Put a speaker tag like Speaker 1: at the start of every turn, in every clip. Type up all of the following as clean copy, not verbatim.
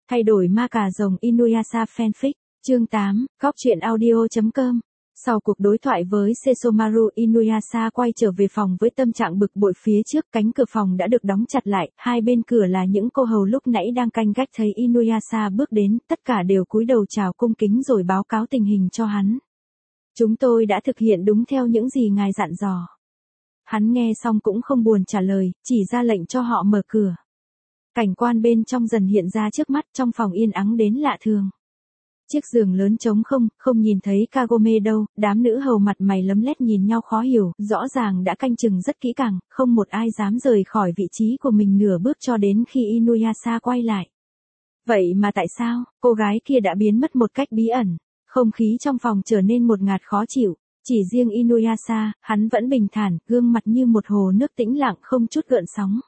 Speaker 1: Thay đổi ma cà rồng Inuyasha fanfic, chương 8, góc truyện audio.com. Sau cuộc đối thoại với Sesomaru, Inuyasha quay trở về phòng với tâm trạng bực bội. Phía trước cánh cửa phòng đã được đóng chặt lại, hai bên cửa là những cô hầu lúc nãy đang canh gác. Thấy Inuyasha bước đến, tất cả đều cúi đầu chào cung kính rồi báo cáo tình hình cho hắn. Chúng tôi đã thực hiện đúng theo những gì ngài dặn dò. Hắn nghe xong cũng không buồn trả lời, chỉ ra lệnh cho họ mở cửa. Cảnh quan bên trong dần hiện ra trước mắt, trong phòng yên ắng đến lạ thường. Chiếc giường lớn trống không nhìn thấy Kagome đâu, đám nữ hầu mặt mày lấm lét nhìn nhau khó hiểu, rõ ràng đã canh chừng rất kỹ càng, không một ai dám rời khỏi vị trí của mình nửa bước cho đến khi Inuyasha quay lại. Vậy mà tại sao, cô gái kia đã biến mất một cách bí ẩn, không khí trong phòng trở nên một ngạt khó chịu, chỉ riêng Inuyasha, hắn vẫn bình thản, gương mặt như một hồ nước tĩnh lặng không chút gợn sóng.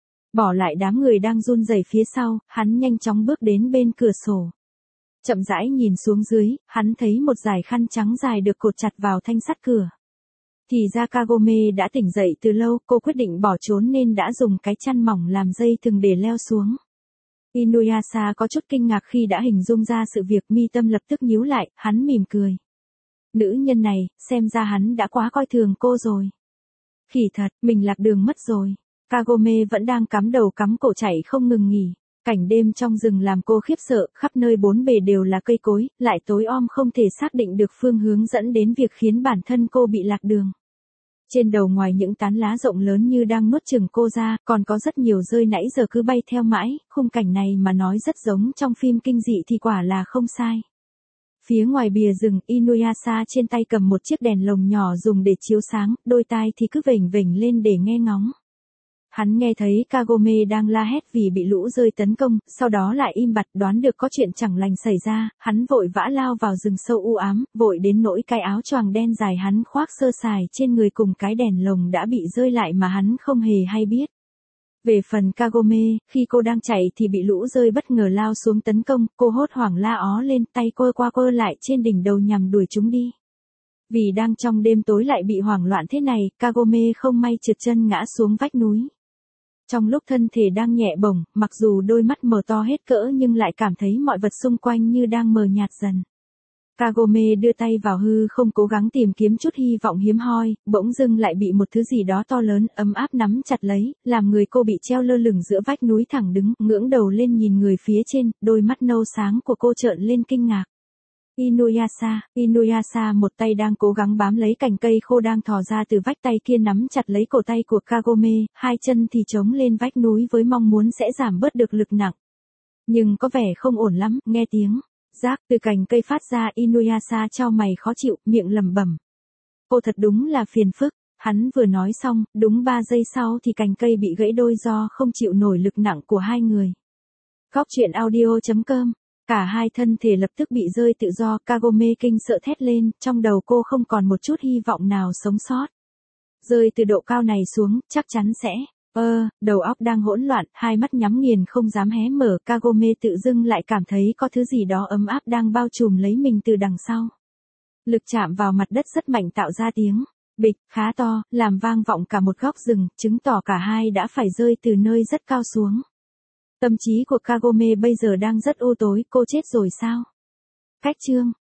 Speaker 1: Bỏ lại đám người đang run rẩy phía sau, hắn nhanh chóng bước đến bên cửa sổ. Chậm rãi nhìn xuống dưới, hắn thấy một dải khăn trắng dài được cột chặt vào thanh sắt cửa. Thì ra Kagome đã tỉnh dậy từ lâu, cô quyết định bỏ trốn nên đã dùng cái chăn mỏng làm dây thừng để leo xuống. Inuyasha có chút kinh ngạc khi đã hình dung ra sự việc, mi tâm lập tức nhíu lại, hắn mỉm cười. Nữ nhân này, xem ra hắn đã quá coi thường cô rồi. Khỉ thật, mình lạc đường mất rồi. Kagome vẫn đang cắm đầu cắm cổ chạy không ngừng nghỉ. Cảnh đêm trong rừng làm cô khiếp sợ, khắp nơi bốn bề đều là cây cối, lại tối om không thể xác định được phương hướng, dẫn đến việc khiến bản thân cô bị lạc đường. Trên đầu ngoài những tán lá rộng lớn như đang nuốt chửng cô ra, còn có rất nhiều rơi nãy giờ cứ bay theo mãi, khung cảnh này mà nói rất giống trong phim kinh dị thì quả là không sai. Phía ngoài bìa rừng, Inuyasha trên tay cầm một chiếc đèn lồng nhỏ dùng để chiếu sáng, đôi tai thì cứ vểnh vểnh lên để nghe ngóng. Hắn nghe thấy Kagome đang la hét vì bị lũ rơi tấn công, sau đó lại im bặt, đoán được có chuyện chẳng lành xảy ra, hắn vội vã lao vào rừng sâu u ám, vội đến nỗi cái áo choàng đen dài hắn khoác sơ sài trên người cùng cái đèn lồng đã bị rơi lại mà hắn không hề hay biết. Về phần Kagome, khi cô đang chạy thì bị lũ rơi bất ngờ lao xuống tấn công, cô hốt hoảng la ó lên, tay quơ qua quơ lại trên đỉnh đầu nhằm đuổi chúng đi. Vì đang trong đêm tối lại bị hoảng loạn thế này, Kagome không may trượt chân ngã xuống vách núi. Trong lúc thân thể đang nhẹ bổng, mặc dù đôi mắt mở to hết cỡ nhưng lại cảm thấy mọi vật xung quanh như đang mờ nhạt dần. Kagome đưa tay vào hư không cố gắng tìm kiếm chút hy vọng hiếm hoi, bỗng dưng lại bị một thứ gì đó to lớn, ấm áp nắm chặt lấy, làm người cô bị treo lơ lửng giữa vách núi thẳng đứng, ngưỡng đầu lên nhìn người phía trên, đôi mắt nâu sáng của cô trợn lên kinh ngạc. Inuyasha một tay đang cố gắng bám lấy cành cây khô đang thò ra từ vách, tay kia nắm chặt lấy cổ tay của Kagome, hai chân thì chống lên vách núi với mong muốn sẽ giảm bớt được lực nặng. Nhưng có vẻ không ổn lắm, nghe tiếng rác từ cành cây phát ra, Inuyasha chau mày khó chịu, miệng lẩm bẩm. Cô thật đúng là phiền phức, hắn vừa nói xong, đúng 3 giây sau thì cành cây bị gãy đôi do không chịu nổi lực nặng của hai người. Góc truyện audio.com. Cả hai thân thể lập tức bị rơi tự do, Kagome kinh sợ thét lên, trong đầu cô không còn một chút hy vọng nào sống sót. Rơi từ độ cao này xuống, chắc chắn sẽ... đầu óc đang hỗn loạn, hai mắt nhắm nghiền không dám hé mở, Kagome tự dưng lại cảm thấy có thứ gì đó ấm áp đang bao trùm lấy mình từ đằng sau. Lực chạm vào mặt đất rất mạnh tạo ra tiếng bịch khá to, làm vang vọng cả một góc rừng, chứng tỏ cả hai đã phải rơi từ nơi rất cao xuống. Tâm trí của Kagome bây giờ đang rất u tối, cô chết rồi sao? Cách chương